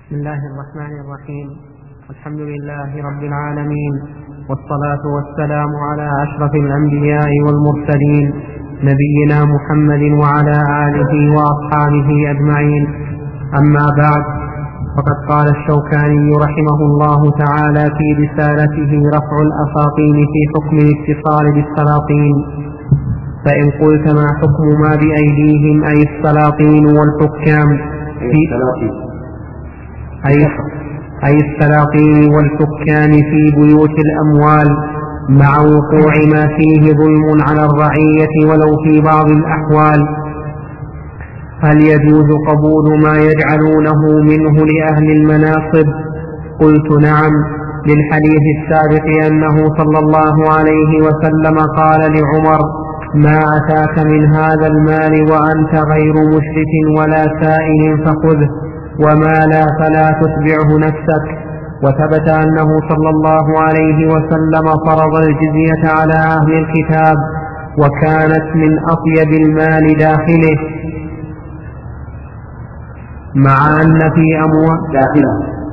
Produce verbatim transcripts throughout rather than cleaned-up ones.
بسم الله الرحمن الرحيم. الحمد لله رب العالمين، والصلاة والسلام على أشرف الأنبياء والمرسلين، نبينا محمد وعلى آله وأصحابه أجمعين. أما بعد، فقد قال الشوكاني رحمه الله تعالى في رسالته رفع الأساطين في حكم الاتصال بالسلاطين: فإن قلت ما حكم ما بأيديهم أي السلاطين والحكام في أي أي السلاطين والحكام في بيوت الأموال، مع وقوع ما فيه ظلم على الرعية ولو في بعض الأحوال، هل يجوز قبول ما يجعلونه منه لأهل المناصب؟ قلت نعم، للحديث السابق أنه صلى الله عليه وسلم قال لعمر: ما أتاك من هذا المال وأنت غير مشرك ولا سائل فخذه، وما لا فلا تتبعه نفسك. وثبت أنه صلى الله عليه وسلم فرض الجزية على أهل الكتاب، وكانت من أطيب المال داخله، مع أن في أموال داخله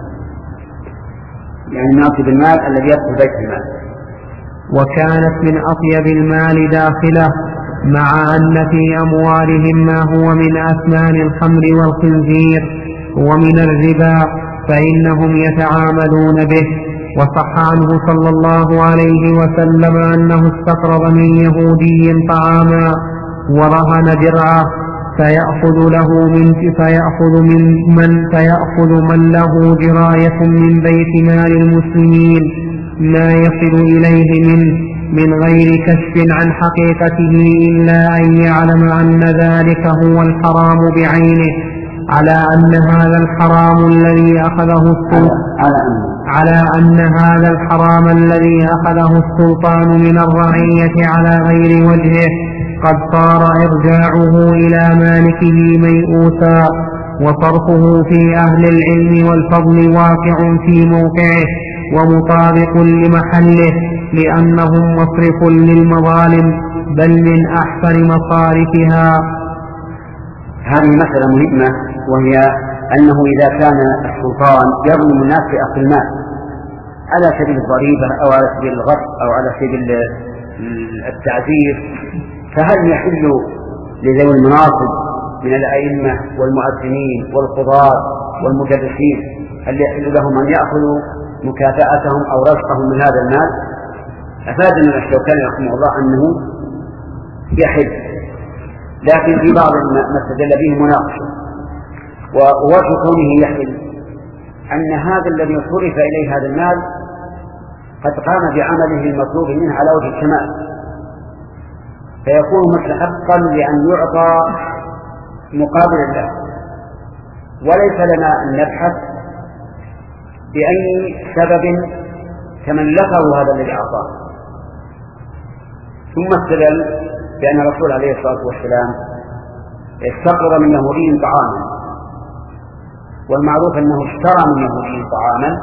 يعني من أطيب المال الذي يدخل بيت المال، وكانت من أطيب المال داخله، مع أن في أموالهم ما هو من أثمان الخمر والخنزير ومن الربا، فإنهم يتعاملون به. وصح عنه صلى الله عليه وسلم أنه استقرض من يهودي طعاما ورهن درعه، فيأخذ له من فيأخذ من من فيأخذ من له دراية من بيت مال المسلمين ما يصل إليه منه من غير كشف عن حقيقته، إلا أن يعلم أن ذلك هو الحرام بعينه، على أن هذا الحرام الذي أخذه السلطان على أن هذا الحرام الذي أخذه السلطان من الرعية على غير وجهه قد صار إرجاعه إلى مالكه ميؤوسا، وصرفه في أهل العلم والفضل واقع في موقعه ومطابق لمحله، لأنهم مصرف للمظالم بل من أحسن مصارفها. هذه مسألة مهمة، وهي أنه إذا كان السلطان يظلم الناس في أخذ المال على سبيل الضريبة أو على سبيل الغصب أو على سبيل التعذير، فهل يحل لذوي المناصب من الأئمة والمؤذنين والقضاة والمدرسين هل يحل لهم أن يأخذوا مكافأتهم أو رزقهم من هذا المال؟ أفادنا الشوكاني رحمه الله أنه يحل، لكن في بعض ما استدل به مناقشة. ووجه كونه يحل أن هذا الذي صرف إليه هذا المال قد قام بعمله المطلوب منه على وجه الكمال، فيكون مستحقا لأن يعطى مقابل الله، وليس لنا أن نبحث بأي سبب تملكه هذا الذي أعطاه. ثم استدل بأن الرسول عليه الصلاة والسلام استقرض من يهودي طعاما، والمعروف أنه اشترى من يهودي طعاما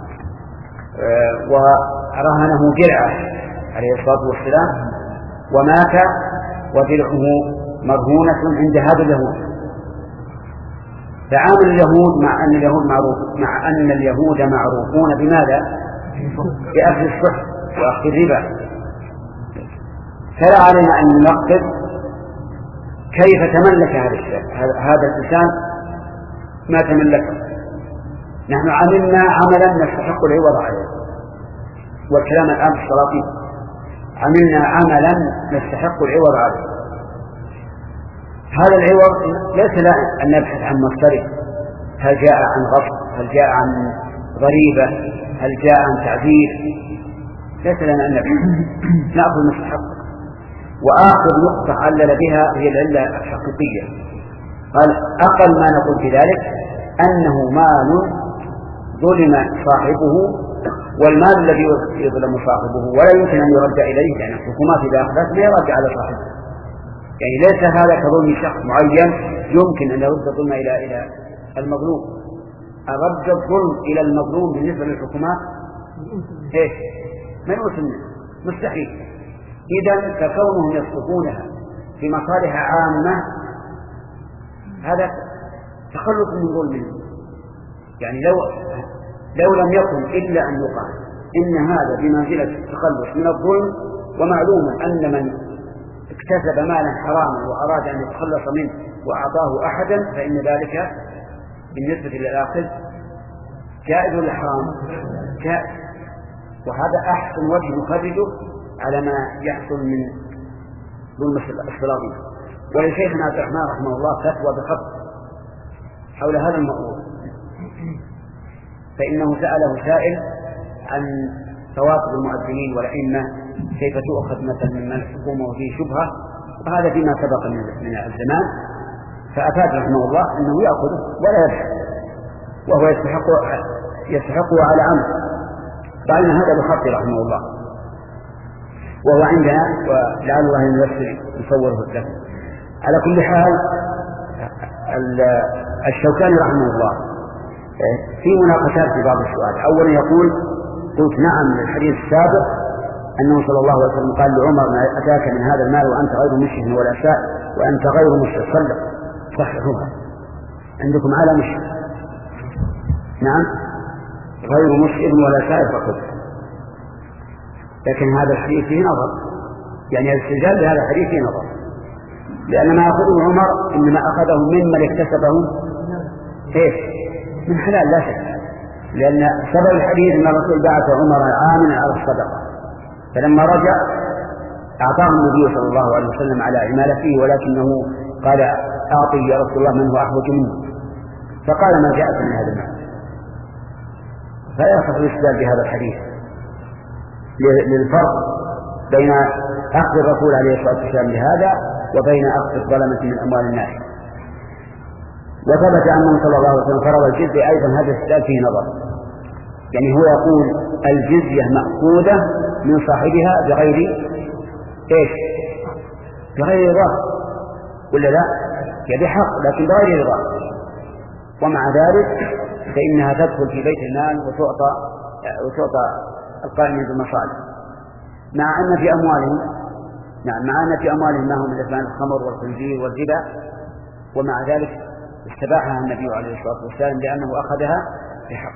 ورهنه درعه عليه الصلاة والسلام، ومات ودرعه مرهونة عند هذا اليهود. فعامل اليهود مع أن اليهود معروف مع أن اليهود معروفون بماذا؟ بأخذ السحت وأخذ الربا، فلا علينا أن ننقب كيف تملك هذا الإنسان ما تملكه. نحن عملنا عملا نستحق العوض عليه، والكلام الآن في السلاطين، عملنا عملا نستحق العوض عليه. هذا العوض ليس لنا أن نبحث عن مصدره، هل جاء عن غصب، هل جاء عن ضريبة، هل جاء عن تعذير، ليس لنا أن نبحث، نأخذ مستحق. وآخر نقطة علل بها هي العلة الحقيقية، قال أقل ما نقول في ذلك أنه مال ظلم صاحبه، والمال الذي يظلم صاحبه ولا يمكن أن يرجع إليه، لأن الحكومات إذا أخذت لا يرجع على صاحبه، يعني ليس هذا كظلم شخص معين يمكن أن يرد الظلم إلى إلى المظلوم. أرد الظلم إلى المظلوم بالنسبة للحكومات إيش؟ ما يمكن، مستحيل. إذن فكونهم يصرفونها في مصالح عامة هذا تخلص من ظلمهم، يعني لو لو لم يكن إلا أن يقال إن هذا بمنزلة التخلص من الظلم، ومعلوم أن من اكتسب مالا حراما وأراد أن يتخلص منه وأعطاه أحدا فإن ذلك بالنسبة للآخذ جائز ولا حرام؟ جائز. وهذا أحسن وجه يخرجه على ما يحصل من ظلم الصلاطين. ولشيخنا عبد الرحمن رحمه الله فتوى بخط حول هذا الموضوع، فإنه سأله سائل عن ثوابت المؤذنين والأئمة كيف تؤخذ مثلا من الحكومة وفيه شبهة، وهذا فيما سبق من الزمان، فأفاد رحمه الله أنه يأخذه ولا يبحث، وهو يستحق يستحقه على عمل. فإن هذا بخط رحمه الله، وهو عندنا ولعل الله أن يصوره لكم. على كل حال الشوكاني رحمه الله في مناقشات في بعض السؤال. أولا يقول: قلت نعم الحديث السابق أنه صلى الله عليه وسلم قال لعمر: ما أتاك من هذا المال وأنت غير مشرك ولا سائل وأنت غير مشرك صلح. صححوها عندكم على مشرك. نعم غير مشرك ولا سائل فقط. لكن هذا الحديث فيه نظر، يعني الاستدلال بهذا الحديث فيه نظر، لأن ما أخذه عمر إنما أخذه ممن اكتسبه إيش من حلال لا شك، لأن سبب الحديث أن الرسول بعث عمر عاملا على الصدقة، فلما رجع أعطاه النبي صلى الله عليه وسلم على عمالته، ولكنه قال: أعطي يا رسول الله من هو أحوج منه، فقال: ما جاءت من هذا المال. فلا يصح الاستدلال بهذا الحديث للفرق بين أخذ الرسول عليه الصلاة والسلام لهذا وبين أخذ الظلمة من أموال الناس. وثبت أنه صلى الله عليه وسلم فرض الجزية أيضا، هذا الاستدلال فيه نظر، يعني هو يقول الجزية مأخوذة من صاحبها بغير إيش؟ بغير رضا، ولا لا؟ هي بحق لكن بغير رضا، ومع ذلك فإنها تدخل في بيت المال وتعطى وتعطى القائمين بالمصالح، مع أن في أموالهم نعم مع أن في أموالهم ما هم من أثمان الخمر والخنزير والربا، ومع ذلك استباحها النبي عليه الصلاة والسلام لأنه أخذها بحق.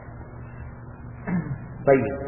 طيب،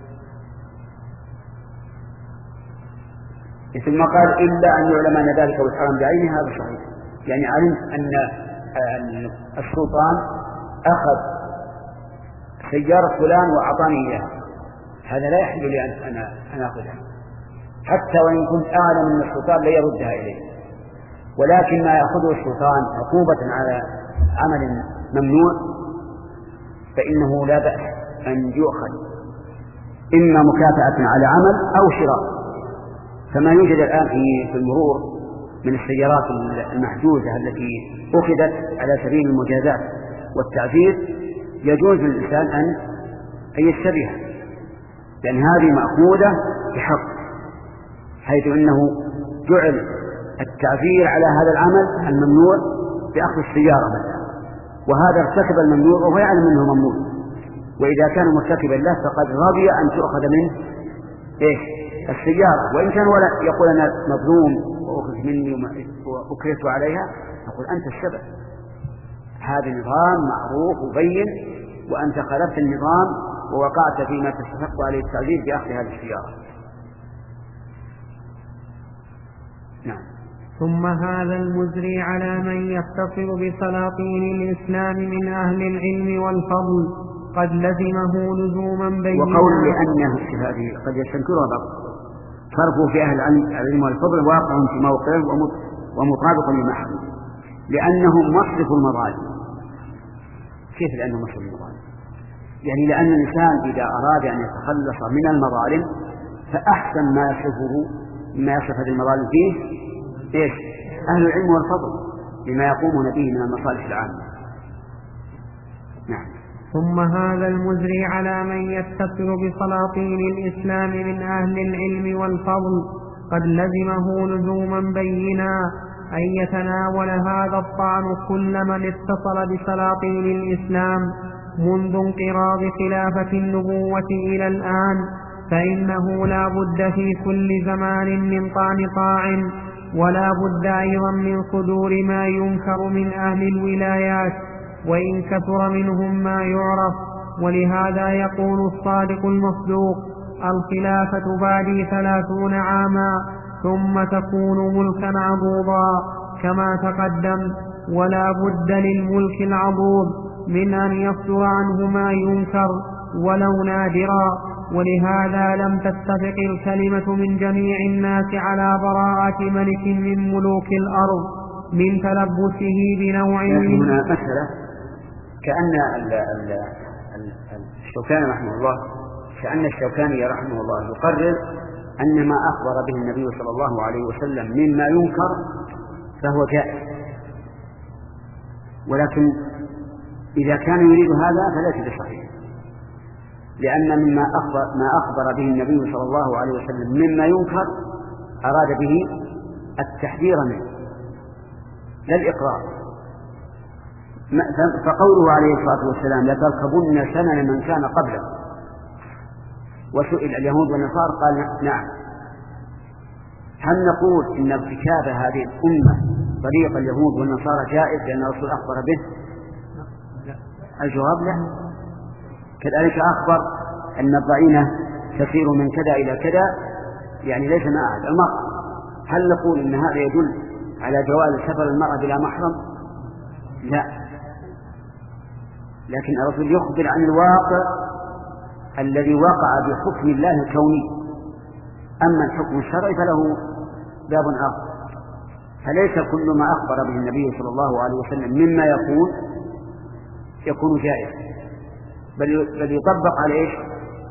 ثم قال: إلا أن يعلم أن ذلك هو الحرام بعينه. هذا صحيح، يعني علمت أن السلطان أخذ سيارة فلان وأعطاني إياها، هذا لا يحل لي أن أنا أخذها، حتى وإن كنت أعلم من السلطان لا يردها إليه. ولكن ما يأخذه السلطان عقوبة على عمل ممنوع فإنه لا بأس أن يؤخذ، إما مكافأة على عمل أو شراء. فما يوجد الآن في المرور من السيارات المحجوزة التي أخذت على سبيل المجازات والتعزير يجوز للإنسان أن يشتريها، لأن هذه مأخوذة بحق، حيث أنه جعل التعزير على هذا العمل الممنوع بأخذ السيارة مثلا، وهذا ارتكب الممنوع وهو يعلم أنه ممنوع، وإذا كان مرتكبا له فقد رضي أن تؤخذ منه إيش السيارة، وإن كان ولا يقول أنا مظلوم وأخذ مني وأكرهت عليها، نقول أنت السبب، هذا نظام معروف وبين، وأنت خالفت النظام ووقعت فيما تستحق عليه التعزير بأخذ هذه السيارة. نعم. ثم هذا المزري على من يتصل بسلاطين الإسلام من أهل العلم والفضل قد لزمه لزوما بينا. وقول لأنه هذه قد يستنكرها بعض، صرفوا في أهل العلم والفضل واقع في موقعه ومطابق لمحله، لأنهم مصرف المظالم. كيف لأنهم مصرف المظالم؟ يعني لأن الإنسان إذا أراد أن يتخلص من المظالم فأحسن ما يصفه ما يصف هذه المظالم فيه إيش؟ أهل العلم والفضل، لما يقومون به من المصالح العامة. نعم. ثم هذا المزري على من يتصل بسلاطين الإسلام من أهل العلم والفضل قد لزمه لزوما بينا أن يتناول هذا الطعن كل من اتصل بسلاطين الإسلام منذ انقراض خلافة النبوة إلى الآن، فإنه لا بد في كل زمان من طعن طاعن، ولا بد أيضا من صدور ما ينكر من أهل الولايات، وإن كثر منهم ما يعرف. ولهذا يقول الصادق المصدوق: الخلافة بعدي ثلاثون عاما ثم تكون ملكا عضوضا كما تقدم. ولا بد للملك العضوض من أن يصدر عنه ما ينكر ولو نادرا. ولهذا لم تتفق الكلمة من جميع الناس على براءة ملك من ملوك الأرض من تلبسه بنوع من. هنا مسألة كأن الشوكاني رحمه الله كأن الشوكاني رحمه الله يقرر أن ما أخبر به النبي صلى الله عليه وسلم مما ينكر فهو جائز، ولكن إذا كان يريد هذا فليس بصحيح، لأن مما أخبر ما أخبر به النبي صلى الله عليه وسلم مما ينكر أراد به التحذير منه لا الإقرار. فقوله عليه الصلاة والسلام: لتركبن سنن من كان قبله. وسئل اليهود والنصارى قال: نعم. هل نقول إن ارتكاب هذه الأمة طريق اليهود والنصارى جائز لأن الرسول أخبر به؟ الجواب لا. كذلك أخبر أن الضعينة تسير من كذا إلى كذا، يعني ليس مع المرأة. هل نقول إن هذا يدل على جواز سفر المرأة بلا محرم؟ لا، لكن الرسول يخبر عن الواقع الذي وقع بحكم الله الكوني. أما الحكم الشرعي فله باب آخر. فليس كل ما أخبر به النبي صلى الله عليه وسلم مما يكون يكون جائز، بل بل يطبق على إيش؟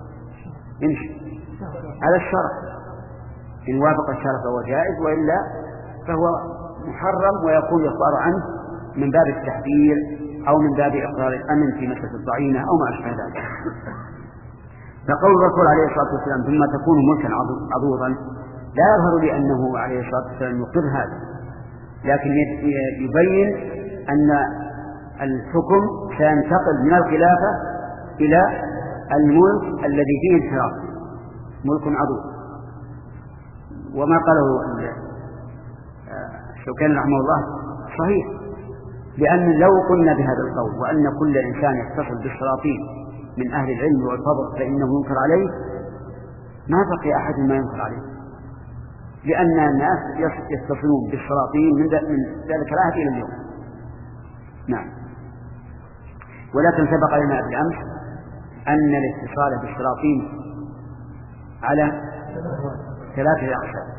على الشرع. إن وافق الشرع فهو جائز، وإلا فهو محرم ويكون الإخبار عنه من باب التحذير أو من باب إقرار الأمن في مسألة الضعينة أو ما أشبه ذلك. فقول الرسول عليه الصلاة والسلام: ثم تكون ملكا عضوضا، لا يظهر لي أنه عليه الصلاة والسلام يقر هذا، لكن يبين أن الحكم سينتقل من الخلافة إلى الملك الذي فيه انحراف، ملك عضوض. وما قاله الشوكاني رحمه الله صحيح، لأن لو قلنا بهذا القول وأن كل إنسان يتصل بالسلاطين من أهل العلم والفضل فإنه ينكر عليه، ما بقي أحد ما ينكر عليه، لأن الناس يتصلون بالسلاطين من ذلك العهد إلى اليوم. نعم. ولكن سبق لنا بالأمس أن الاتصال بالسلاطين على ثلاثة أقسام.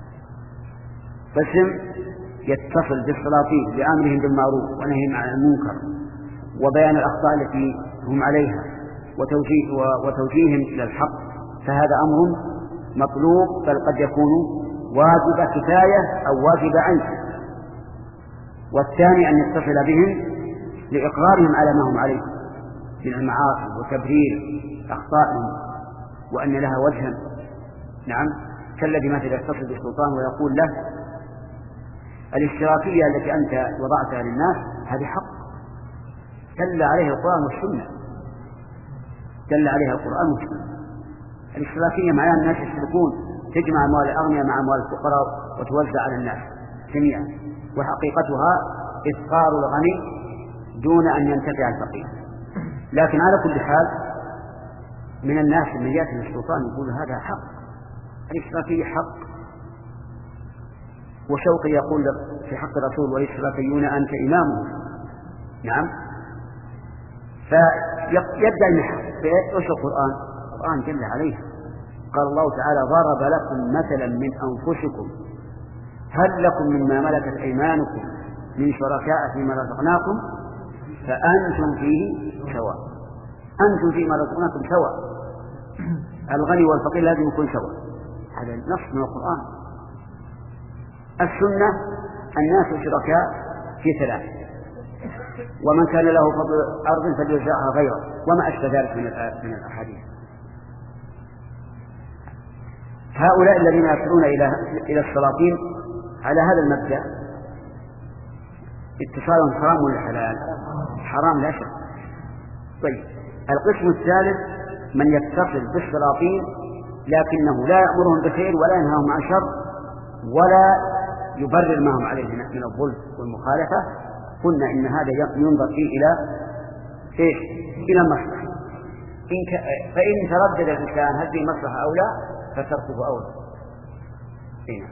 قسم يتصل بالسلاطين بأمرهم بالمعروف ونهيهم عن المنكر وبيان الأخطاء التي هم عليها وتوجيه وتوجيههم إلى الحق، فهذا أمر مطلوب، بل قد يكون واجب كفاية أو واجب عين. والثاني أن يتصل بهم لإقرارهم على ما هم عليه من المعاصي وتبرير أخطائهم وأن لها وجها. نعم، كالذي مثلا يتصل بالسلطان ويقول له: الاشتراكية التي أنت وضعتها للناس هذه حق، دل عليها القرآن والسنة، دل عليها القرآن والسنة. الاشتراكية معناها الناس يشتركون، تجمع أموال الأغنياء مع أموال الفقراء وتوزع على الناس جميعا، وحقيقتها إفقار الغني دون أن ينتفع الفقير. لكن على كل حال من الناس من يأتي السلطان يقول هذا حق، الاشتراكية حق. وشوقي يقول في حق الرسول: والاشتراكيون أنت إمامهم. نعم. فيبدأ المحك بإيش؟ القرآن. القرآن جل عليه قال الله تعالى: ضرب لكم مثلا من أنفسكم هل لكم مما ملكت أيمانكم من شركاء فيما رزقناكم فأنتم فيه سواء. أنتم فيما رزقناكم سواء. الغني والفقير لازم يكون سواء. هذا نص من القرآن. السنة: الناس شركاء في ثلاث، ومن كان له فضل أرض فليرجعها غيره، وما أشبه ذلك من الأحاديث. هؤلاء الذين يصلون إلى إلى السلاطين على هذا المبدأ اتصالهم حرام ولا حلال؟ حرام لا شك. طيب، القسم الثالث من يتصل بالسلاطين لكنه لا يأمرهم بخير ولا ينهاهم عن شر ولا يبرر ما هم عليه من الظلم والمخالفة، قلنا إن هذا ينظر فيه إلى إيش؟ إلى المصلحة. فإن تردد الإنسان هل في مصلحة أو لا فتركه أولى. هنا.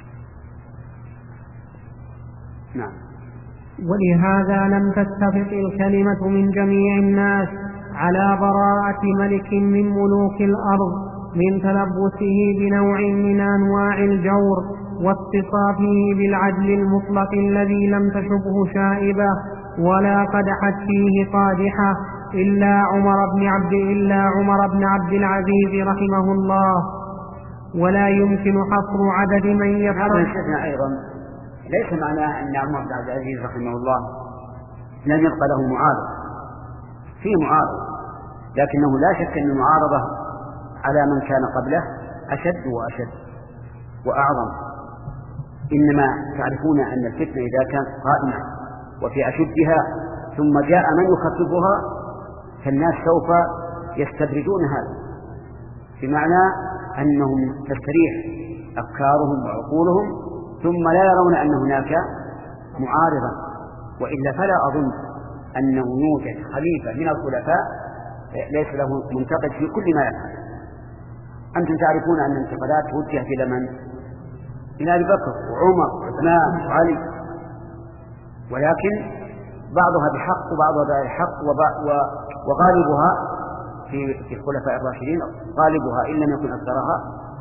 نعم. ولهذا لم تتفق الكلمة من جميع الناس على براءة ملك من ملوك الأرض من تلبسه بنوع من أنواع الجور واتصافه بالعدل المطلق الذي لم تشبه شائبة ولا قدحت فيه قادحة إلا عمر بن عبد إلا عمر بن عبد العزيز رحمه الله. ولا يمكن حصر عدد من يفعل. هذا الشيء أيضا ليس معناه أن عمر بن عبد العزيز رحمه الله لم يبقى له معارض، في معارض، لكنه لا شك أن المعارضة على من كان قبله أشد وأشد وأعظم. إنما تعرفون أن الفتنة إذا كانت قائمة وفي أشدها ثم جاء من يخففها فالناس سوف يستدرجون هذا، بمعنى أنهم تستريح أفكارهم وعقولهم ثم لا يرون أن هناك معارضا. وإلا فلا أظن أنه يوجد خليفة من الخلفاء ليس له منتقد في كل ما يفعل. أنتم تعرفون أن الانتقادات وجهت إلى من؟ إلى أبي بكر وعمر وعثمان وعلي، ولكن بعضها بحق وبعضها بغير حق، وغالبها في في الخلفاء الراشدين غالبها إن لم يكن أكثرها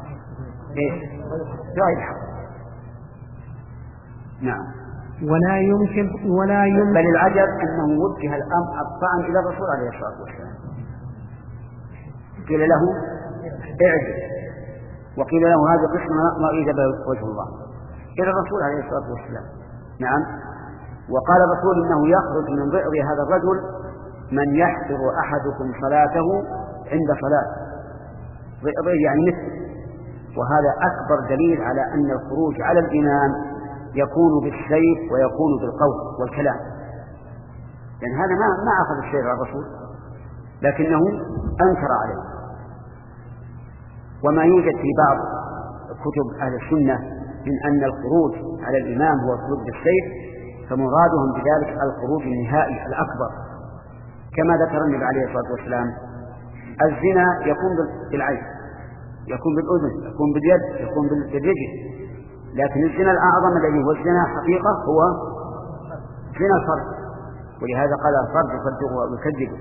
بغير حق. نعم. ولا يمكن ولا يمكن بل العجب أنه وجه الأمر الطعن إلى الرسول عليه الصلاة والسلام، قيل له اعجل، وقيل له هذا قسم ما أريد بوجه الله إلى الرسول عليه الصلاة والسلام. نعم. وقال الرسول إنه يخرج من ضئر هذا الرجل من يحضر أحدكم صلاته عند صلاة، ضئر يعني مثل. وهذا أكبر دليل على أن الخروج على الإمام يكون بالسيف ويكون بالقول والكلام، لأن يعني هذا ما ما أخذ السيف على الرسول لكنه أنكر عليه. وما يوجد في بعض كتب أهل السنة من أن الخروج على الإمام هو الخروج بالسيف، فمرادهم بذلك الخروج النهائي الأكبر، كما ذكر النبي عليه الصلاة والسلام الزنا يكون بالعين، يكون بالأذن، يكون باليد، يكون بالرجل، لكن الزنا الأعظم الذي هو الزنا حقيقة هو زنا الفرج، ولهذا قال الفرج يصدقه أو يكذبه.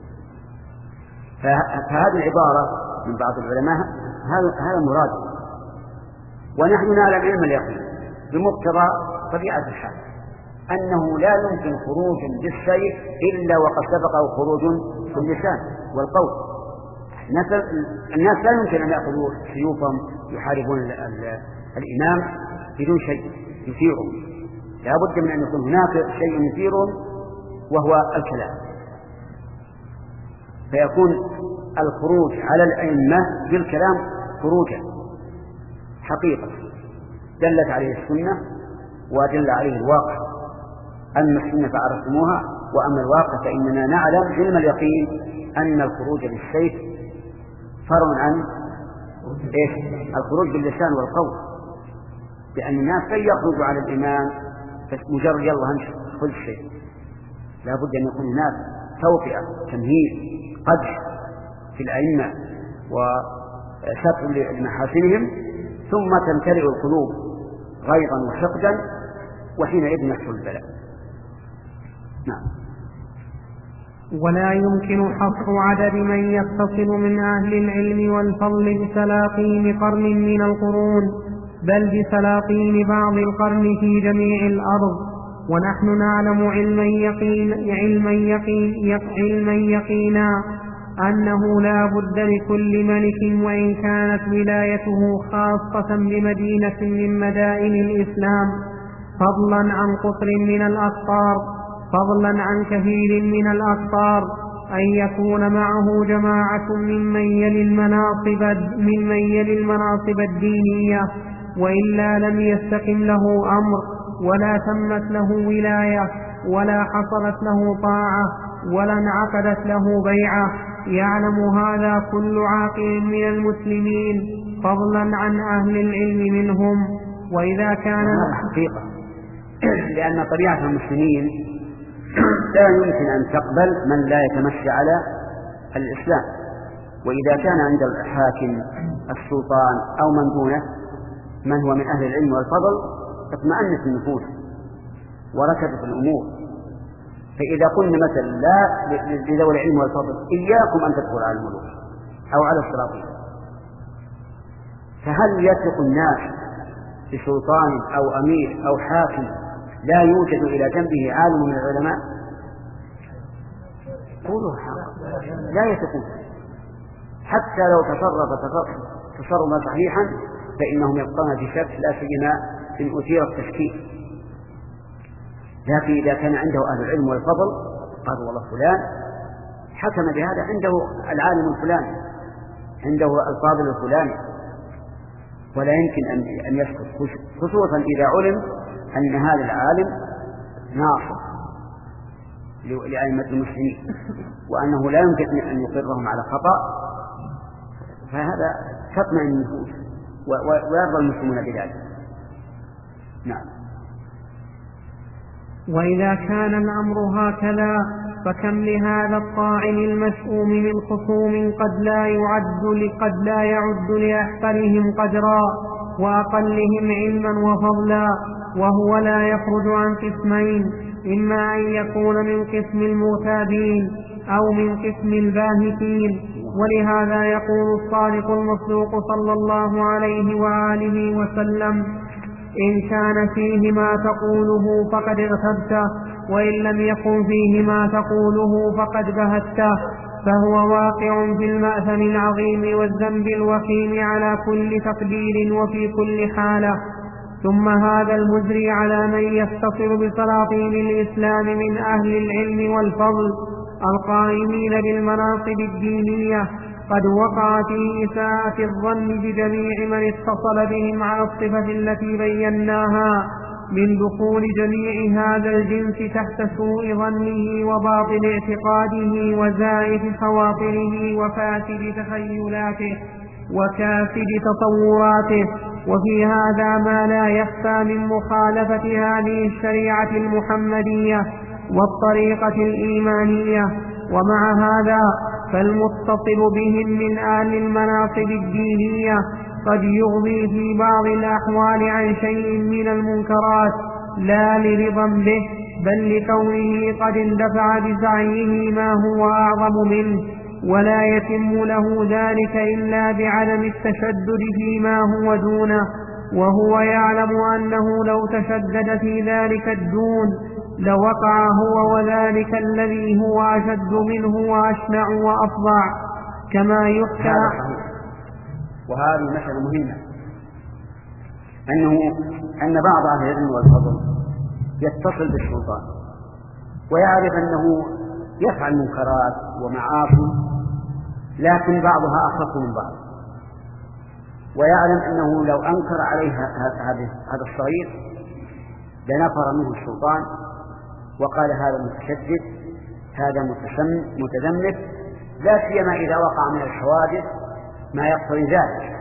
فهذه العبارة من بعض العلماء هذا هذا مراد، ونحن نعلم علم اليقين بمقتضى طبيعة الحال أنه لا يمكن خروج بالسيف إلا وقد سبقه خروج باللسان والقول. الناس لا يمكن أن يأخذوا سيوفهم يحاربون الإمام بدون شيء يثيرهم، لا بد من أن يكون هناك شيء يثيرهم وهو الكلام، فيكون الخروج على الأئمة بالكلام خروجا حقيقة دلت عليه السنة ودل عليه الواقع. أما السنة فعرفتموها، وأما الواقع فإننا نعلم علم اليقين أن الخروج بالسيف فرع عن إيش؟ الخروج باللسان والقول، لأن الناس لن يخرجوا على الإمام مجرد يلا هنشر خذ السيف، لا بد أن يكون هناك توقيع تمهيد قدح في الأئمة وستر لمحاسنهم، ثم تمتلئ القلوب غيظا وحقدا، وحينئذ يحصل البلاء. نعم. ولا يمكن حصر عدد من يتصل من أهل العلم والفضل بسلاطين قرن من القرون، بل بسلاطين بعض القرن في جميع الأرض. ونحن نعلم علما يقين علما يقين علما يقينا أنه لا بد لكل ملك وإن كانت ولايته خاصة بمدينة من مدائن الإسلام، فضلا عن قطر من الأقطار فضلا عن كثير من الأقطار، أن يكون معه جماعة ممن يلي المناصب ممن يلي المناصب الدينية، وإلا لم يستقم له أمر ولا تمت له ولاية ولا حصلت له طاعة ولا انعقدت له بيعة. يعلم هذا كل عاقل من المسلمين فضلا عن أهل العلم منهم. وإذا كان حقيقة لأن طبيعة المسلمين لا يمكن أن تقبل من لا يتمشى على الإسلام. وإذا كان عند الحاكم السلطان أو من دونه من هو من أهل العلم والفضل اطمأنت النفوس وركبت الأمور. فإذا قلنا مثلا لا لذوي العلم والفضل إياكم أن تدخلوا على الملوك أو على السلاطين، فهل يثق الناس بسلطان أو أمير أو حاكم لا يوجد إلى جنبه عالم من العلماء؟ قولوا حق لا يثقون، حتى لو تصرف تصرفا صحيحا فإنهم يبقون في شك، لا سيما إن أثير التشكيك. لكن إذا كان عنده أهل العلم والفضل قالوا والله فلان حكم بهذا، عنده العالم الفلاني، عنده الفاضل الفلاني، ولا يمكن أن يسكت، خصوصا إذا علم أن هذا العالم ناصر لأئمة المسلمين وأنه لا يمكن أن يقرهم على خطأ، فهذا تطمئن النفوس ويرضى المسلمون بذلك. نعم. وإذا كان الأمر هكذا فكم لهذا الطاعن المشؤوم من خصوم قد لا يعد قد لا يعد لأحقرهم قدرا وأقلهم علما وفضلا، وهو لا يخرج عن قسمين: إما أن يكون من قسم المغتابين أو من قسم الباهتين. ولهذا يقول الصادق المصدوق صلى الله عليه وآله وسلم: إن كان فيه ما تقوله فقد اغتبته، وإن لم يكن فيه ما تقوله فقد بهته. فهو واقع في المأثم العظيم والذنب الوخيم على كل تقدير وفي كل حالة. ثم هذا المجري على من يتصل بسلاطين الإسلام من أهل العلم والفضل القائمين بالمناصب الدينية قد وقع في إساءة الظن بجميع من اتصل بهم على الصفة التي بيناها من دخول جميع هذا الجنس تحت سوء ظنه وباطل اعتقاده وزائف خواطره وفاسد تخيلاته وكاسد تصوراته. وفي هذا ما لا يخفى من مخالفة هذه الشريعة المحمدية والطريقة الإيمانية. ومع هذا فالمتصل بهم من أهل المناصب الدينية قد يغضي في بعض الأحوال عن شيء من المنكرات لا لرضا به، بل لكونه قد اندفع بسعيه ما هو أعظم منه، ولا يتم له ذلك إلا بعدم التشدد فيما هو دونه، وهو يعلم أنه لو تشدد في ذلك الدون لوقع هو وذلك الذي هو أشد منه وأشنع وأفظع كما يحكى. وهذه مسألة مهمة، أنه أن بعض أهل العلم والفضل يتصل بالسلطان ويعرف أنه يفعل منكرات ومعاصي، لكن بعضها أخف من بعض، ويعلم أنه لو أنكر عليه هذا الصغير لنفر منه السلطان وقال هذا متشدد، هذا متذمر، لا سيما إذا وقع من الحوادث ما يقتضي ذلك،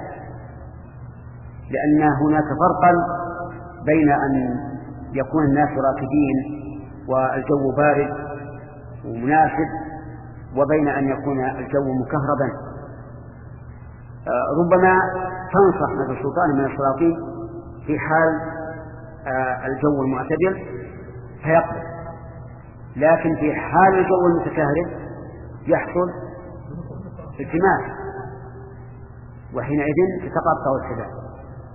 لأن هناك فرقا بين أن يكون الناس راكدين والجو بارد ومناسب وبين أن يكون الجو مكهربا. ربما تنصح مثل السلطان من السلاطين في حال الجو المعتدل فيقبل، لكن في حال الجو المتكهرب يحصل التماس، وحينئذ تتقطع الحبال.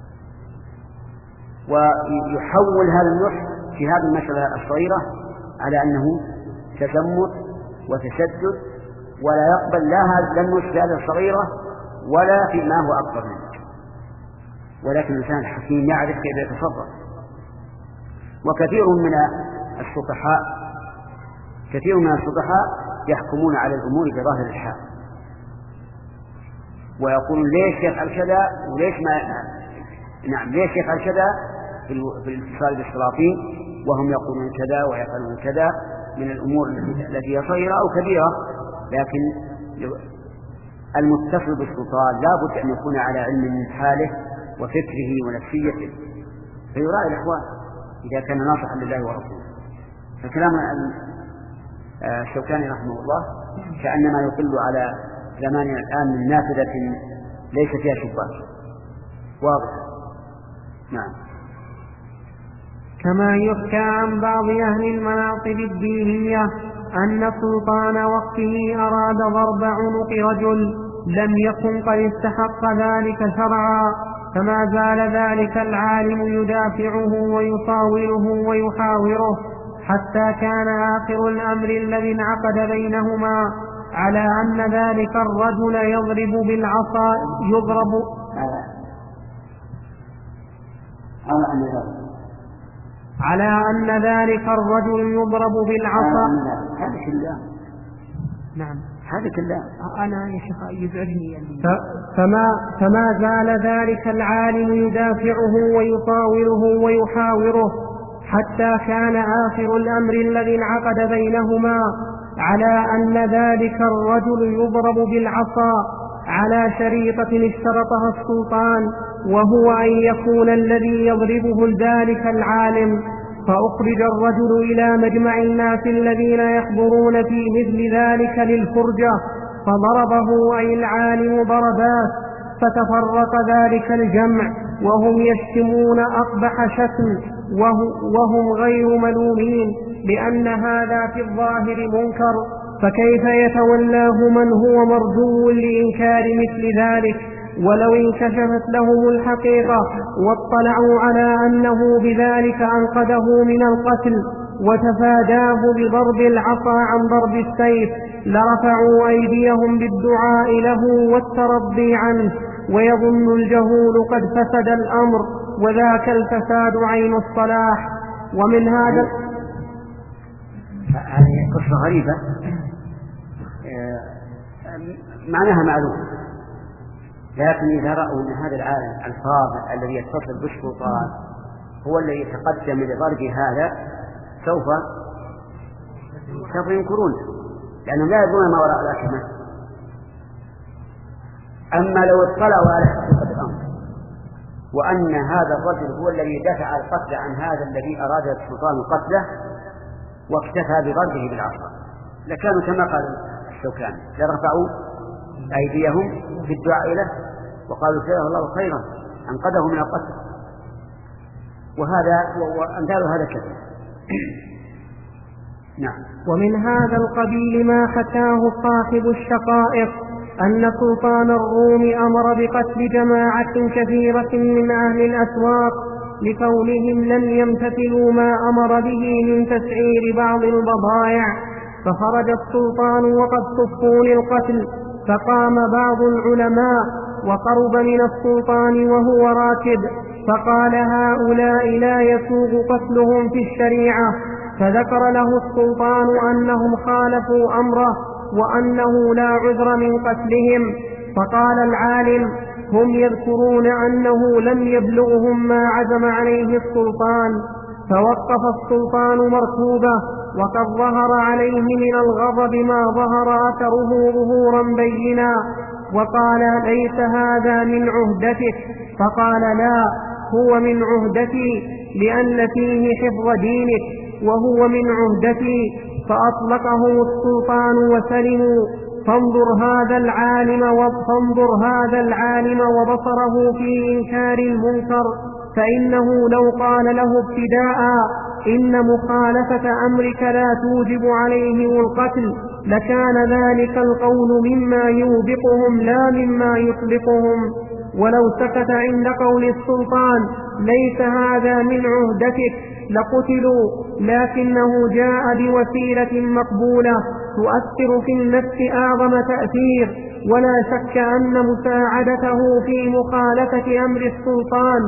ويحول هذا النصح في هذه المسألة الصغيرة على أنه تزمت وتشدد، ولا يقبل لا النصح في هذه الصغيرة ولا في ما هو أكبر منه. ولكن الإنسان الحكيم يعرف كيف يتصرف. وكثير من السطحاء كثير من السطحاء يحكمون على الأمور بظاهر الحال، ويقولون ليش يفعل كذا وليش ما نعم ليش يفعل كذا في الاتصال بالسلاطين، وهم يقولون كذا ويفعلون كذا من الأمور التي هي صغيرة أو كبيرة. لكن المتصل بالسلطان لا بد أن يكون على علم من حاله وفكره ونفسيته فيراعي الأحوال إذا كان ناصحا لله ورسوله. فكلام الشوكاني رحمه الله كأنما يطل على زماننا الآن من نافذة ليس فيها شباك واضح. نعم. كما يحكى عن بعض أهل المناصب الدينية أن سلطان وقته أراد ضرب عنق رجل لم يكن قد استحق ذلك شرعا، فما زال ذلك العالم يدافعه ويصاوره ويحاوره حتى كان آخر الأمر الذي انعقد بينهما على أن ذلك الرجل يضرب بالعصا يضرب على أن ذلك الرجل يضرب بالعصا. هذا كلام. نعم هذا كلام. أنا يا شيخ يزعجني فما فما زال ذلك العالم يدافعه ويطاوله ويحاوره حتى كان آخر الأمر الذي انعقد بينهما على أن ذلك الرجل يضرب بالعصا على شريطة اشترطها السلطان، وهو أن يكون الذي يضربه ذلك العالم. فأخرج الرجل إلى مجمع الناس الذين يحضرون في مثل ذلك للفرجة، فضربه أي العالم ضربات، فتفرق ذلك الجمع وهم يشتمون أقبح شتم وهم غير ملومين، لأن هذا في الظاهر منكر، فكيف يتولاه من هو مرجو لإنكار مثل ذلك؟ ولو انكشفت لهم الحقيقة واطلعوا على أنه بذلك أنقذه من القتل وتفاداه بضرب العصا عن ضرب السيف لرفعوا أيديهم بالدعاء له والترضي عنه، ويظن الجهول قد فسد الأمر، وذاك الفساد عين الصلاح. ومن هذا هذه قصة غريبة معناها معلوم، لكن إذا رأوا أن هذا العالم الفاضل الذي يتصل بالسلطان هو الذي يتقدم لضرب هذا سوف سوف ينكرون، لأنهم لا يدرون ما وراء الأكمة. أما لو اطلعوا على حقيقة الأمر وأن هذا الرجل هو الذي دفع القتل عن هذا الذي أراد السلطان قتله واكتفى بضربه بالعصا لكانوا كما قال الشوكاني لرفعوا أيديهم في الدعاء له وقالوا جزاه الله خيرا أنقذه من القتل. وهذا وأمثال هذا كثير. نعم. ومن هذا القبيل ما حكاه صاحب الشقائق أن سلطان الروم أمر بقتل جماعة كثيرة من أهل الأسواق لكونهم لم يمتثلوا ما أمر به من تسعير بعض البضائع، فخرج السلطان وقد صفوا للقتل، فقام بعض العلماء وقرب من السلطان وهو راكب فقال هؤلاء لا يسوغ قتلهم في الشريعة، فذكر له السلطان أنهم خالفوا أمره وأنه لا عذر من قتلهم. فقال العالم هم يذكرون أنه لم يبلغهم ما عزم عليه السلطان، فوقف السلطان مركوبه وقد ظهر عليه من الغضب ما ظهر أثره ظهورا بينا، وقال ليس هذا من عهدتك؟ فقال لا، هو من عهدتي لأن فيه حفظ دينك وهو من عهدتي. فأطلقهم السلطان وسلموا. فانظر هذا العالم وانظر هذا العالم وبصره في إنكار المنكر، فإنه لو قال له ابتداء إن مخالفة أمرك لا توجب عليهم القتل لكان ذلك القول مما يوبقهم لا مما يطلقهم. ولو سكت عند قول السلطان ليس هذا من عهدتك لقتلوا، لكنه جاء بوسيلة مقبولة تؤثر في النفس أعظم تأثير، ولا شك أن مساعدته في مخالفة أمر السلطان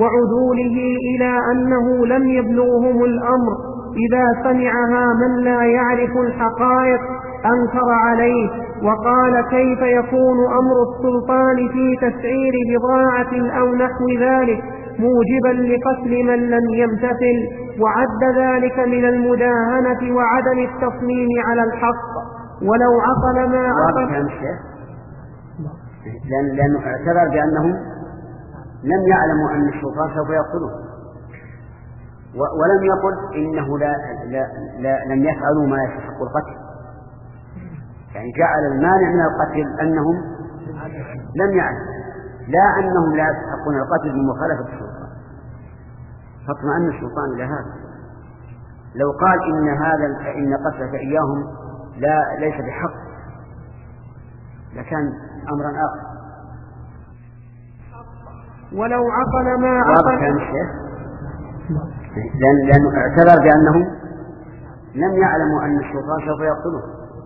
وعدوله إلى أنه لم يبلغهم الأمر إذا سمعها من لا يعرف الحقائق أنكر عليه وقال كيف يكون أمر السلطان في تسعير بضاعة أو نحو ذلك موجبا لقتل من لم يمتثل، وعد ذلك من المداهنة وعدم التصميم على الحق. ولو عقل ما عقل لأنه اعتبر بأنهم لم يعلموا أن السلطان سوف يقتله، ولم يقل إنه لا, لا, لا لم يفعلوا ما يستحق القتل، يعني جعل المانع من القتل أنهم لم يعلموا، لا أنهم لا يستحقون القتل بمخالفة السلطان، فاطمأن السلطان إلى هذا. لو قال إن هذا إن قتلك إياهم لا ليس بحق لكان أمرا آخر. ولو عقل ما عقل كان الشيخ لأن لأنه اعتذر بأنهم لم يعلموا أن السلطان سوف يقتله،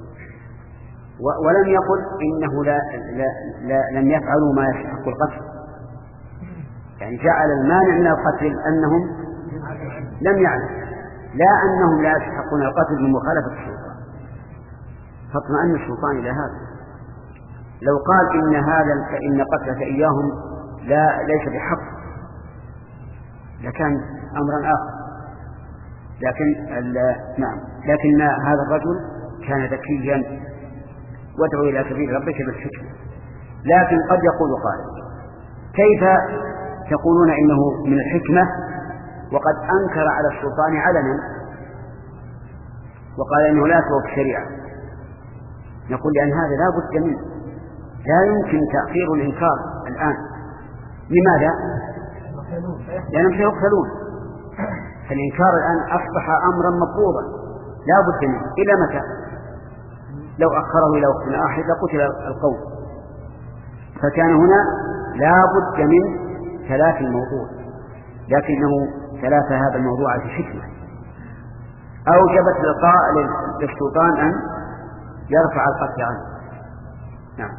ولم يقل إنه لا, لا, لا لم يفعلوا ما يستحق القتل، يعني جعل المانع من القتل أنهم لم يعلموا، لا أنهم لا يستحقون القتل بمخالفة السلطان، فاطمأن السلطان إلى هذا. لو قال إن هذا إن قتلك إياهم لا ليس بحق لكان أمرا آخر، لكن نعم لكن هذا الرجل كان ذكيا وادعو إلى سبيل ربك بالحكمة. لكن قد يقول قائل كيف تقولون إنه من الحكمة وقد أنكر على السلطان علنا وقال إنه لا توقف الشريعة؟ نقول لأن هذا لا بد منه، لا يمكن تأخير الإنكار الآن. لماذا؟ لأنهم سيقتلون، فالإنكار الآن أصبح أمرا مفروضا لا بد منه. إلى متى؟ لو أخره إلى وقت آخر لقتل القوم، فكان هنا لا بد من ثلاث الموضوع، لكنه ثلاث هذا الموضوع في حكمة أوجبت للسلطان أن يرفع القتل عنه. نعم.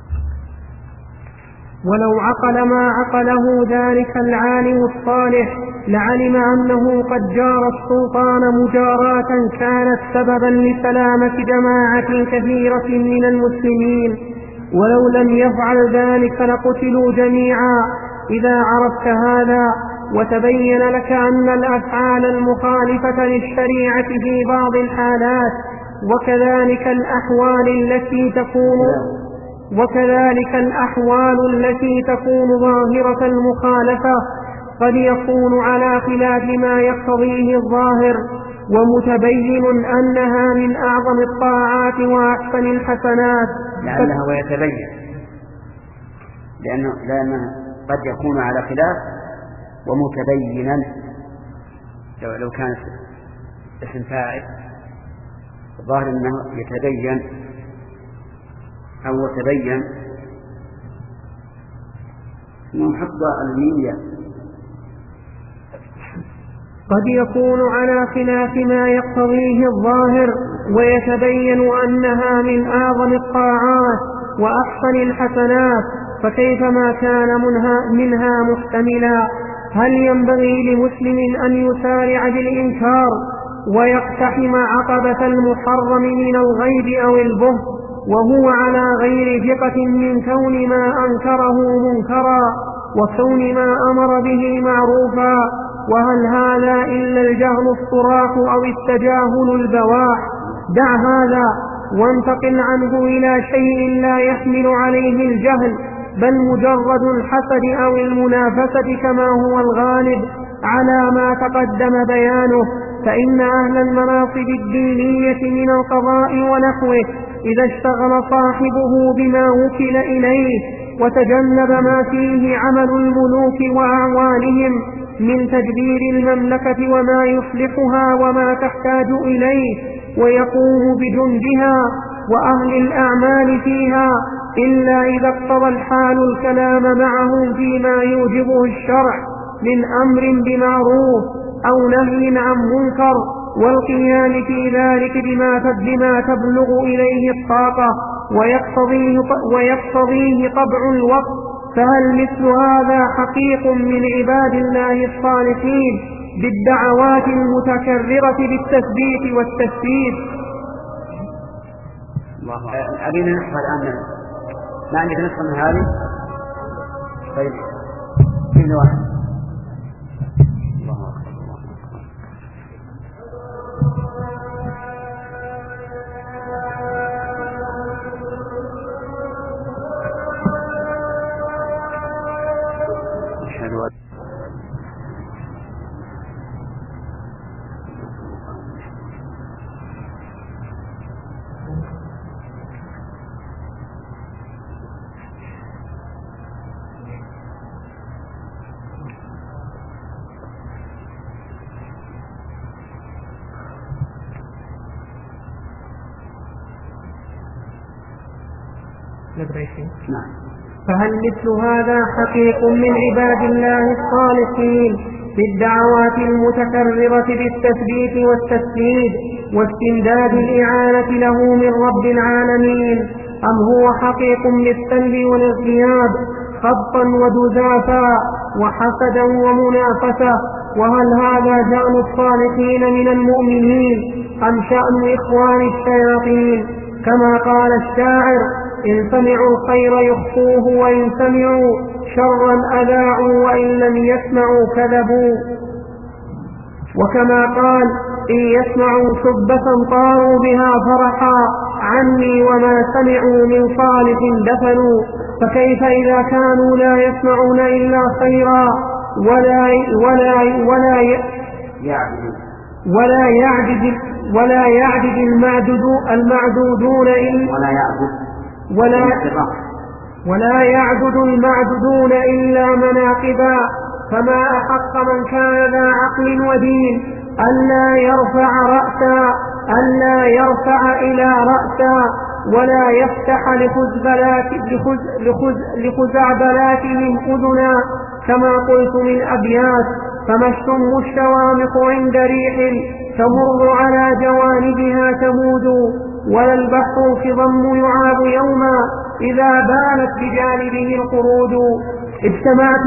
ولو عقل ما عقله ذلك العالم الصالح لعلم أنه قد جار السلطان مجاراة كانت سببا لسلامة جماعة كثيرة من المسلمين، ولو لم يفعل ذلك لقتلوا جميعا. إذا عرفت هذا وتبين لك أن الأفعال المخالفة للشريعة في بعض الحالات وكذلك الأحوال التي تكون وكذلك الأحوال التي تكون ظاهرة المخالفة قد يكون على خلاف ما يقتضيه الظاهر، ومتبين أنها من أعظم الطاعات وأحسن الحسنات. لأنها ويتبين لأنه, لأنه قد يكون على خلاف ومتبينا. لو, لو كانت اسم فاعل ظاهر أنه يتبين أو تبين نحط النية قد يكون على خلاف ما يقتضيه الظاهر ويتبين أنها من أعظم الطاعات وأحسن الحسنات، فكيفما كان منها, منها محتملا. هل ينبغي لمسلم أن يسارع بالإنكار ويقتحم عقبة المحرم من الغيب أو البهت وهو على غير ثقة من كون ما أنكره منكرا وكون ما أمر به معروفا؟ وهل هذا إلا الجهل الصراح أو التجاهل البواح؟ دع هذا وانتقل عنه إلى شيء لا يحمل عليه الجهل بل مجرد الحسد أو المنافسة كما هو الغالب على ما تقدم بيانه. فإن أهل المناصب الدينية من القضاء ونحوه إذا اشتغل صاحبه بما وكل إليه وتجنب ما فيه عمل الملوك وأعوانهم من تدبير المملكة وما يصلحها وما تحتاج إليه ويقوم بجندها وأهل الأعمال فيها، إلا إذا اقتضى الحال الكلام معهم فيما يوجبه الشرع من أمر بمعروف أو نهي عن منكر والقيام في ذلك بما بما تبلغ إليه الطاقة ويقتضيه, ويقتضيه طبع الوقت. فهل مثل هذا حقيق من عباد الله الصالحين بالدعوات المتكررة بالتثبيت والتثبيت؟ أبينا نحفظ الآن ما عندك نسخة من هذه؟ طيب كل واحد. الله أكبر الله أكبر. أشهد أن نعم. فهل مثل هذا حقيق من عباد الله الصالحين بالدعوات المتكررة بالتثبيت والتسديد واستمداد الإعانة له من رب العالمين، أم هو حقيق بالسلب والانقياد خبطا ودزافا وحسدا ومنافسة؟ وهل هذا شأن الصالحين من المؤمنين أم شأن إخوان الشياطين؟ كما قال الشاعر: إن سمعوا الخير يخفوه وإن سمعوا شرا أذاعوا وإن لم يسمعوا كذبوا. وكما قال: إن يسمعوا شبة طاروا بها فرحا عني وما سمعوا من صالح دفنوا. فكيف إذا كانوا لا يسمعون إلا خيرا ولا ولا ولا ولا يعدد ولا يعدد المعدودون ولا يعدد ولا ولا يعدد المعدودون إلا مناقبا، فما أحق من كان ذا عقل ودين ألا يرفع رأسا ألا يرفع إلى رأسا ولا يفتح لخزعبلاتهم أذنا، كما قلت من أبيات: فما الشم الشوامق عند ريح تمر على جوانبها تمود، ولا البحر خضم يعاب يوما إذا بانت بجانبه القرود. اجتمعت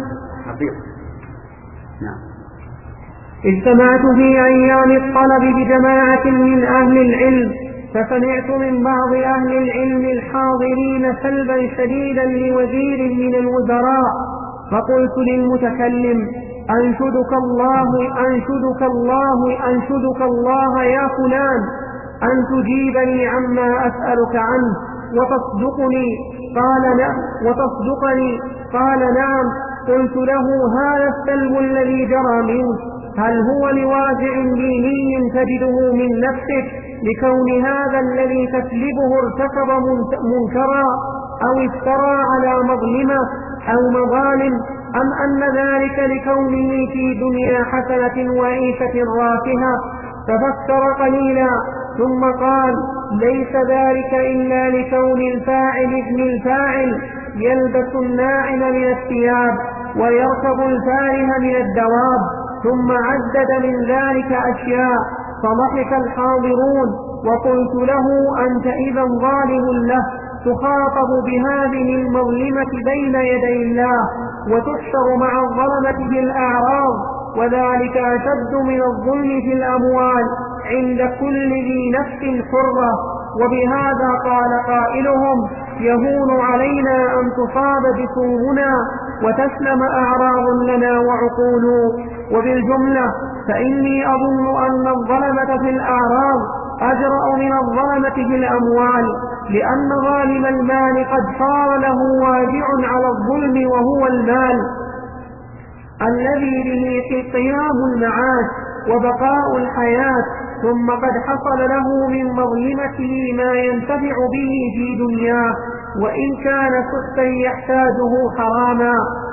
اجتمعت في أيام الطلب بجماعة من أهل العلم، فسمعت من بعض أهل العلم الحاضرين سلبا شديدا لوزير من الوزراء، فقلت للمتكلم: أنشدك الله أنشدك الله أنشدك الله يا فلان أن تجيبني عما أسألك عنه وتصدقني. قال نعم وتصدقني قال نعم. قلت له: هذا السلب الذي جرى منك هل هو لوازع ديني تجده من نفسك لكون هذا الذي تسلبه ارتكب منكرا أو افترى على مظلمة أو مظالم، أم أن ذلك لكونه في دنيا حسنة وعيشة رافهة؟ تفكر قليلا ثم قال: ليس ذلك إلا لكون الفاعل ابن الفاعل يلبس الناعم من الثياب ويركب الفارهة من الدواب. ثم عدد من ذلك أشياء، فضحك الحاضرون، وقلت له: أنت إذا ظالم له، تخاطب بهذه المظلمة بين يدي الله وتحشر مع الظلمة في الأعراض، وذلك أشد من الظلم في الأموال عند كل ذي نفس حرة. وبهذا قال قائلهم: يهون علينا أن تصاب جسومنا وتسلم أعراض لنا وعقول. وبالجملة فإني أظن أن الظلمة في الأعراض أجرأ من الظلمة في الأموال، لأن ظالم المال قد صار له واجع على الظلم وهو المال الذي به قيام المعاش وبقاء الحياة، ثم قد حصل له من مظلمته ما ينتفع به في دنياه، وإن كان سحتا يحتاجه حراما.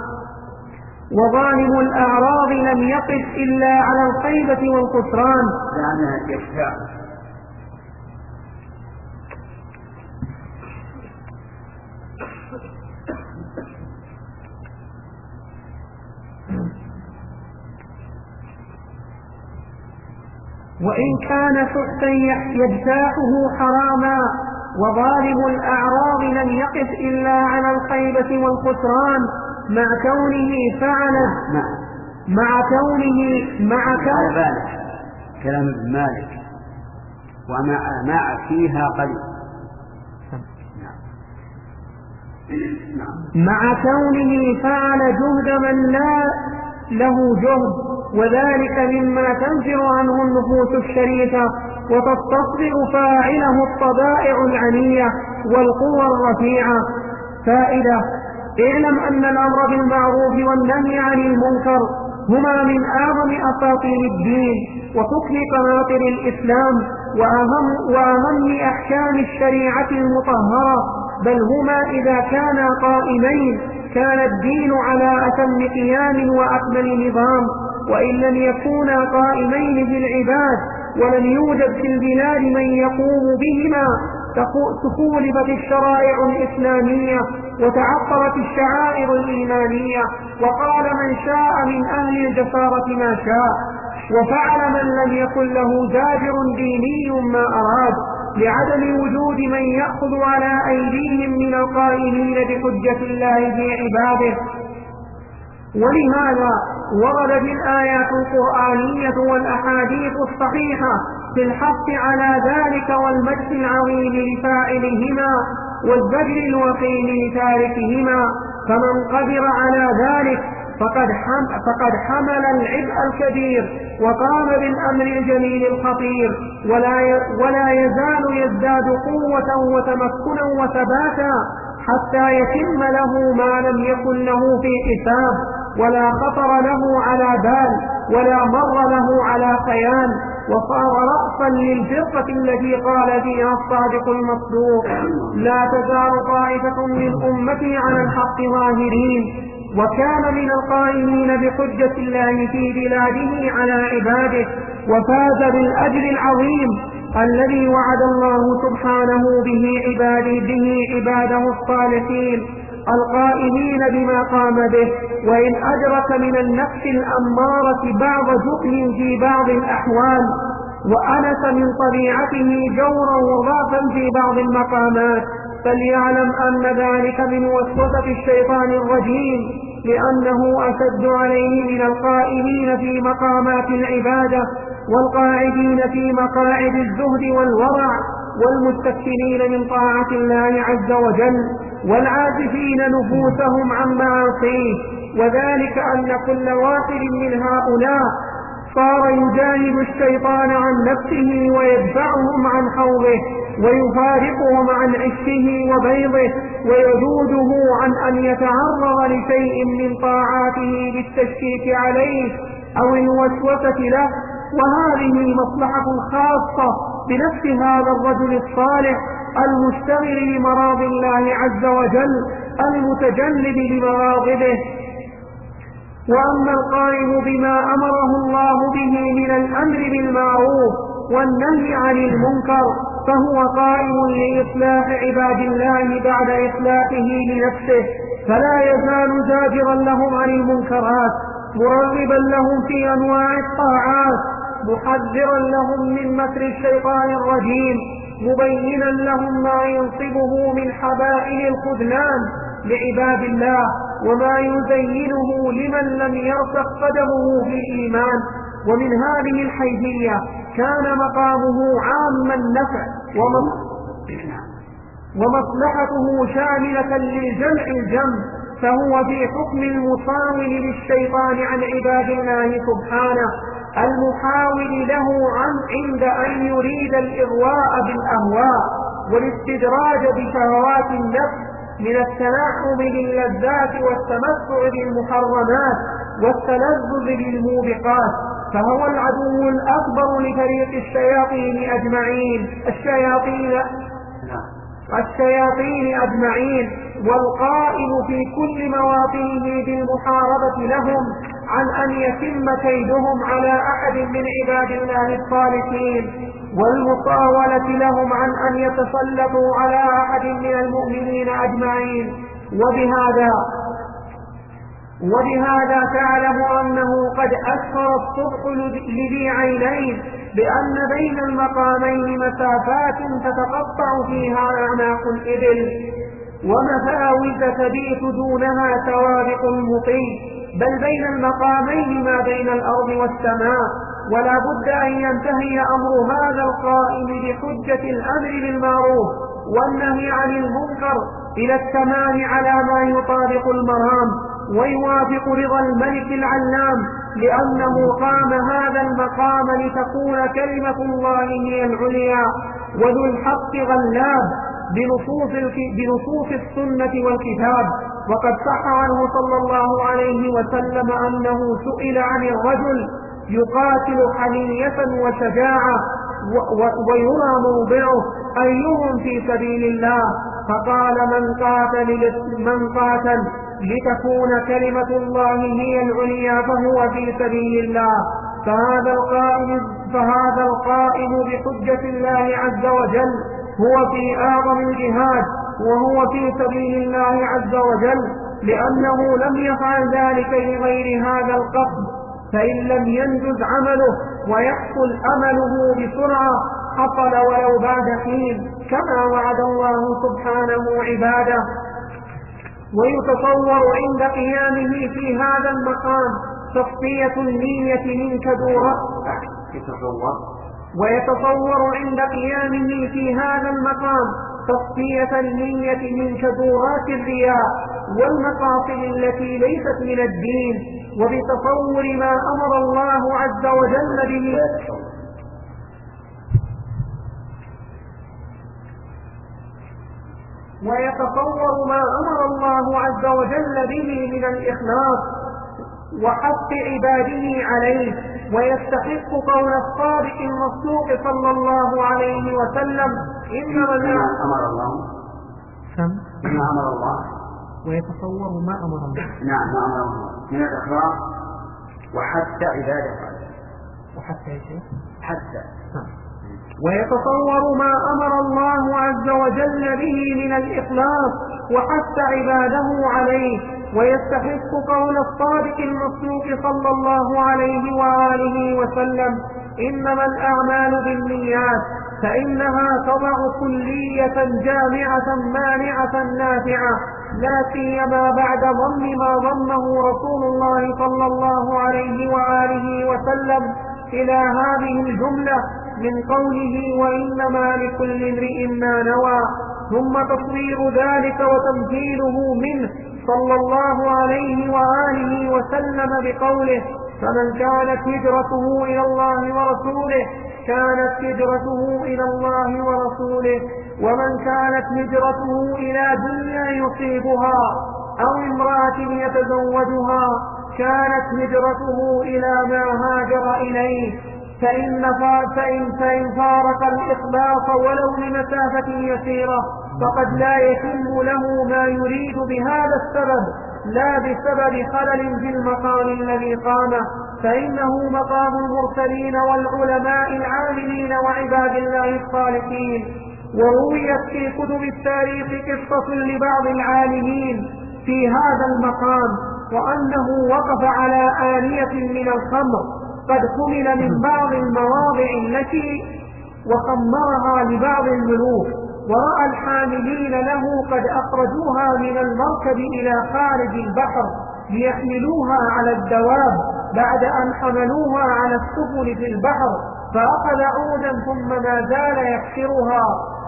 وظالم الأعراض لم يقف إلا على الخيبة والخسران. وإن كان سحتا يجتاحه حراما. وظالم الأعراض لم يقف إلا على الخيبة والخسران، مع كونه فعل مع كونه مع كونه كلام ابن مالك ومع مع فيها قليل مع كونه فعل جهد من لا له جهد، وذلك مما تنفر عنه النفوس الشريفة وتستصدر فاعله الطبائع العنية والقوى الرفيعة. فائدة: اعلم أن الأمر بالمعروف والنهي عن المنكر هما من أعظم أساطير الدين وحكم قناطر الإسلام وأهم, وأهم أحكام الشريعة المطهرة، بل هما إذا كانا قائمين كان الدين على أتم قيام وأكمل نظام، وإن لم يكونا قائمين في العباد ولم يوجد في البلاد من يقوم بهما تخولفت الشرائع الإسلامية وتعطلت الشعائر الإيمانية، وقال من شاء من أهل الجسارة ما شاء، وفعل من لم يكن له زاجر ديني ما أراد، لعدم وجود من يأخذ على أيديهم من القائلين بحجة الله في عباده. ولهذا وردت الآيات القرآنية والأحاديث الصحيحة في الحث على ذلك والمدح العظيم لفاعلهما والزجر الوقيم لتاركهما، فمن قدر على ذلك فقد, حم فقد حمل العبء الكبير وقام بالأمر الجليل الخطير، ولا, ولا يزال يزداد قوة وتمكنا وثباتا حتى يتم له ما لم يكن له في حساب، ولا خطر له على بال، ولا مر له على خيال، وصار رأسا للفرقة التي قال فيها الصادق المصدوق: لا تزال طائفة من أمتي على الحق ظاهرين. وكان من القائمين بحجة الله في بلاده على عباده، وفاز بالأجر العظيم الذي وعد الله سبحانه به عباده, به عباده الصالحين القائمين بما قام به، وإن أدرك من النفس الأمارة بعض جهل في بعض الأحوال، وأنس من طبيعته جورا وضعفا في بعض المقامات، فليعلم أن ذلك من وسوسة الشيطان الرجيم، لأنه أشد عليه من القائمين في مقامات العبادة والقاعدين في مقاعد الزهد والورع والمستكثرين من طاعة الله عز وجل والعازفين نفوسهم عن معاصيه. وذلك أن كل واحد من هؤلاء صار يجاهد الشيطان عن نفسه ويدفعهم عن حوضه ويفارقهم عن عشه وبيضه ويجوده عن أن يتعرض لشيء من طاعاته بالتشكيك عليه أو الوسوسة له. وهذه مصلحة خاصة بنفس هذا الرجل الصالح المشتغل بمراض الله عز وجل المتجنب لمراغبه. وأما القائم بما أمره الله به من الأمر بالمعروف والنهي عن المنكر فهو قائم لإصلاح عباد الله بعد إصلاحه لنفسه، فلا يزال زاجرا لهم عن المنكرات، مرغبا لهم في أنواع الطاعات، محذرا لهم من مكر الشيطان الرجيم، مبينا لهم ما ينصبه من حبائل الخذلان لعباد الله وما يزينه لمن لم يرسخ قدمه في الإيمان. ومن هذه الحيثية كان مقامه عام النفع ومصلحته شاملة للجمع الجم، فهو في حكم المصاول للشيطان عن عباد الله سبحانه المحاول له عن عند أن يريد الإغواء بالأهواء والاستدراج بشهوات النفس من التنعم باللذات والتمتع بالمحرمات والتلذذ بالموبقات، فهو العدو الأكبر لفريق الشياطين أجمعين الشياطين الشياطين أجمعين والقائم في كل مواطنه بالمحاربة لهم عن أن يتم كيدهم على أحد من عباد الله الصالحين والمطاولة لهم عن أن يتسلطوا على أحد من المؤمنين أجمعين. وبهذا وبهذا تعلم أنه قد أسفر الصبح لذي عينين بأن بين المقامين مسافات تتقطع فيها أعناق الإبل ومفاوز تبيت دونها سوابق المطير، بل بين المقامين ما بين الأرض والسماء. ولا بد أن ينتهي أمر هذا القائم بحجة الأمر بالمعروف والنهي عن المنكر إلى التمام على ما يطابق المرام ويوافق رضا الملك العلام، لأنه قام هذا المقام لتكون كلمة الله هي العليا وذو الحق غلاب بنصوص, بنصوص السنة والكتاب. وقد صح عنه صلى الله عليه وسلم أنه سئل عن الرجل يقاتل حمية وشجاعة ويرى موضعه أيهم في سبيل الله، فقال من قاتل, من قاتل لتكون كلمة الله هي العليا فهو في سبيل الله. فهذا القائم, فهذا القائم بحجة الله عز وجل هو في أعظم الجهاد وهو في سبيل الله عز وجل، لأنه لم يفعل ذلك لغير هذا القصد، فإن لم ينجز عمله ويحصل أمله بسرعة حصل ولو بعد حين، كما وعد الله سبحانه عباده. ويتصور عند قيامه في هذا المقام تصفية النية من كدورات ويتصور عند قيامه في هذا المقام تصفية النية من كدورات الرياء والمقاصد التي ليست من الدين، وبتصور ما أمر الله عز وجل به ويتصور ما أمر الله عز وجل به من الإخلاص وحق عباده عليه، ويستحق قول الصادق المصدوق صلى الله عليه وسلم: إنما أمر الله ما أمر الله ويتصور ما أمر الله نعم ما أمر الله من الإخلاص وحتى عباده وحتى شيء حتى ويتصور ما أمر الله عز وجل به من الإخلاص وحتى عباده عليه، ويستحق قول الصادق المصدوق صلى الله عليه وآله وسلم: إنما الأعمال بالنيات، فإنها تضع كلية جامعة مانعة نافعة، لا سيما بعد ضم ما ضمه رسول الله صلى الله عليه وآله وسلم إلى هذه الجملة من قوله: وإنما لكل امرئ ما نوى، ثم تصوير ذلك وتمثيله منه صلى الله عليه وآله وسلم بقوله: فمن كانت هجرته إلى الله ورسوله كانت هجرته إلى الله ورسوله، ومن كانت هجرته إلى دنيا يصيبها أو امرأة يتزوجها كانت هجرته إلى ما هاجر إليه، فإن, فإن, فإن فارق الإخلاص ولو لمسافة يسيرة فقد لا يتم له ما يريد بهذا السبب، لا بسبب خلل في المقام الذي قامه، فإنه مقام المرسلين والعلماء العاملين وعباد الله الصالحين. ورويت في كتب التاريخ قصة لبعض العالمين في هذا المقام، وأنه وقف على آنية من الخمر قد حمل من بعض المواضع التي وخمرها لبعض الملوك، ورأى الحاملين له قد أخرجوها من المركب إلى خارج البحر ليحملوها على الدواب بعد أن حملوها على السفن في البحر، فأخذ عودا ثم ما زال يكسرها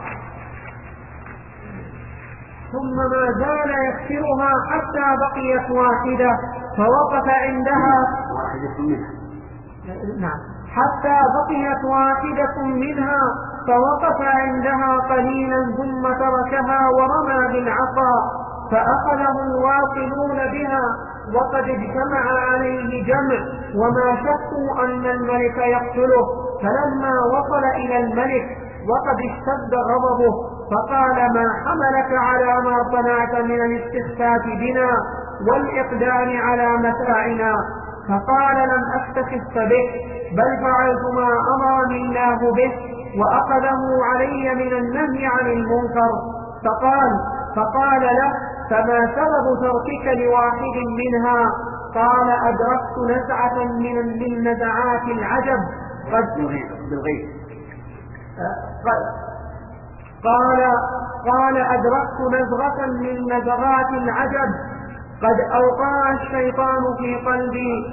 ثم ما زال يكسرها حتى بقيت واحدة فوقف عندها نعم حتى بقيت واحدة منها فوقف عندها قليلا ثم تركها ورمى بالعصا، فأخذه الواصلون بها وقد اجتمع عليه جمع وما شكوا أن الملك يقتله، فلما وصل إلى الملك وقد اشتد غضبه فقال: ما حملك على ما صنعت من الاستخفاف بنا والإقدام على متاعنا؟ فقال: لم أستخف به، بل فعلت ما أمرني الله به، وأخذه علي من النهي عن المنكر. فقال فقال له: فما سبب تركك لواحد منها؟ قال: أدركت نزعة من من نزعات العجب قد قال قال أدركت نزغة من نزغات العجب قد أوقع الشيطان في قلبي.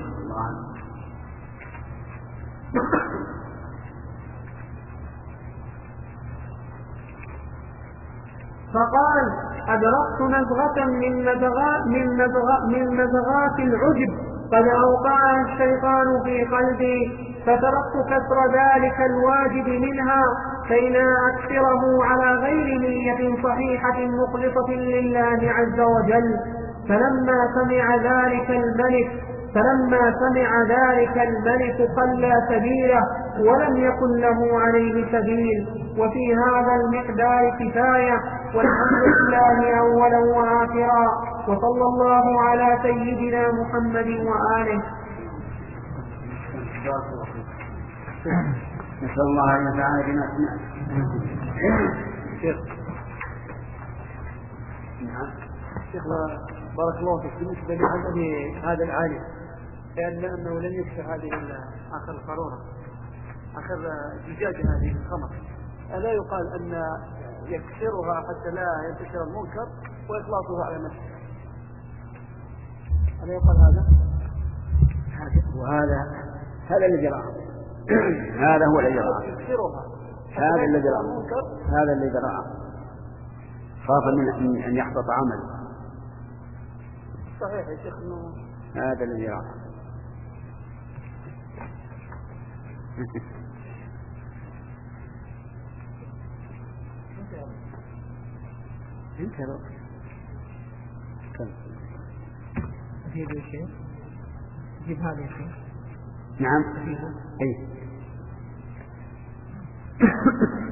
فقال: أدركت نزغة من نزغات من نزغات من نزغات العجب قد أوقع الشيطان في قلبي، فتركت كسر ذلك الواجب منها كي لا أكثره على غير نية صحيحة مخلصة لله عز وجل. فلما سمع ذلك الملك فلما سمع ذلك الملك خلى سبيله ولم يكن له عليه سبيل. وفي هذا المقدار كفاية، والحمد لله أولا وآخرا، وصلى الله على سيدنا محمد وآله. نسأل الله أن ينفعنا بما سمعنا. شيخ شيخ بارك الله فيك، بالنسبة لعمل هذا العالم لأنه لم يكسر هذه آخر القارورة آخر زجاج هذه الخمر، ألا يقال أن يكسرها حتى لا ينتشر المنكر وإخلاصها على نفسه؟ ألا يقال هذا؟ وهذا هذا الذي رأى هذا هو الذي رأى هذا الذي رأى هذا الذي رأى خاف من أن يحبط عمله. صحيح يا شيخ إنه هذا الذي رأى. انت لو كم أجيب يا شيخ أجيب هذا يا شيخ. نعم. أجيبه. أي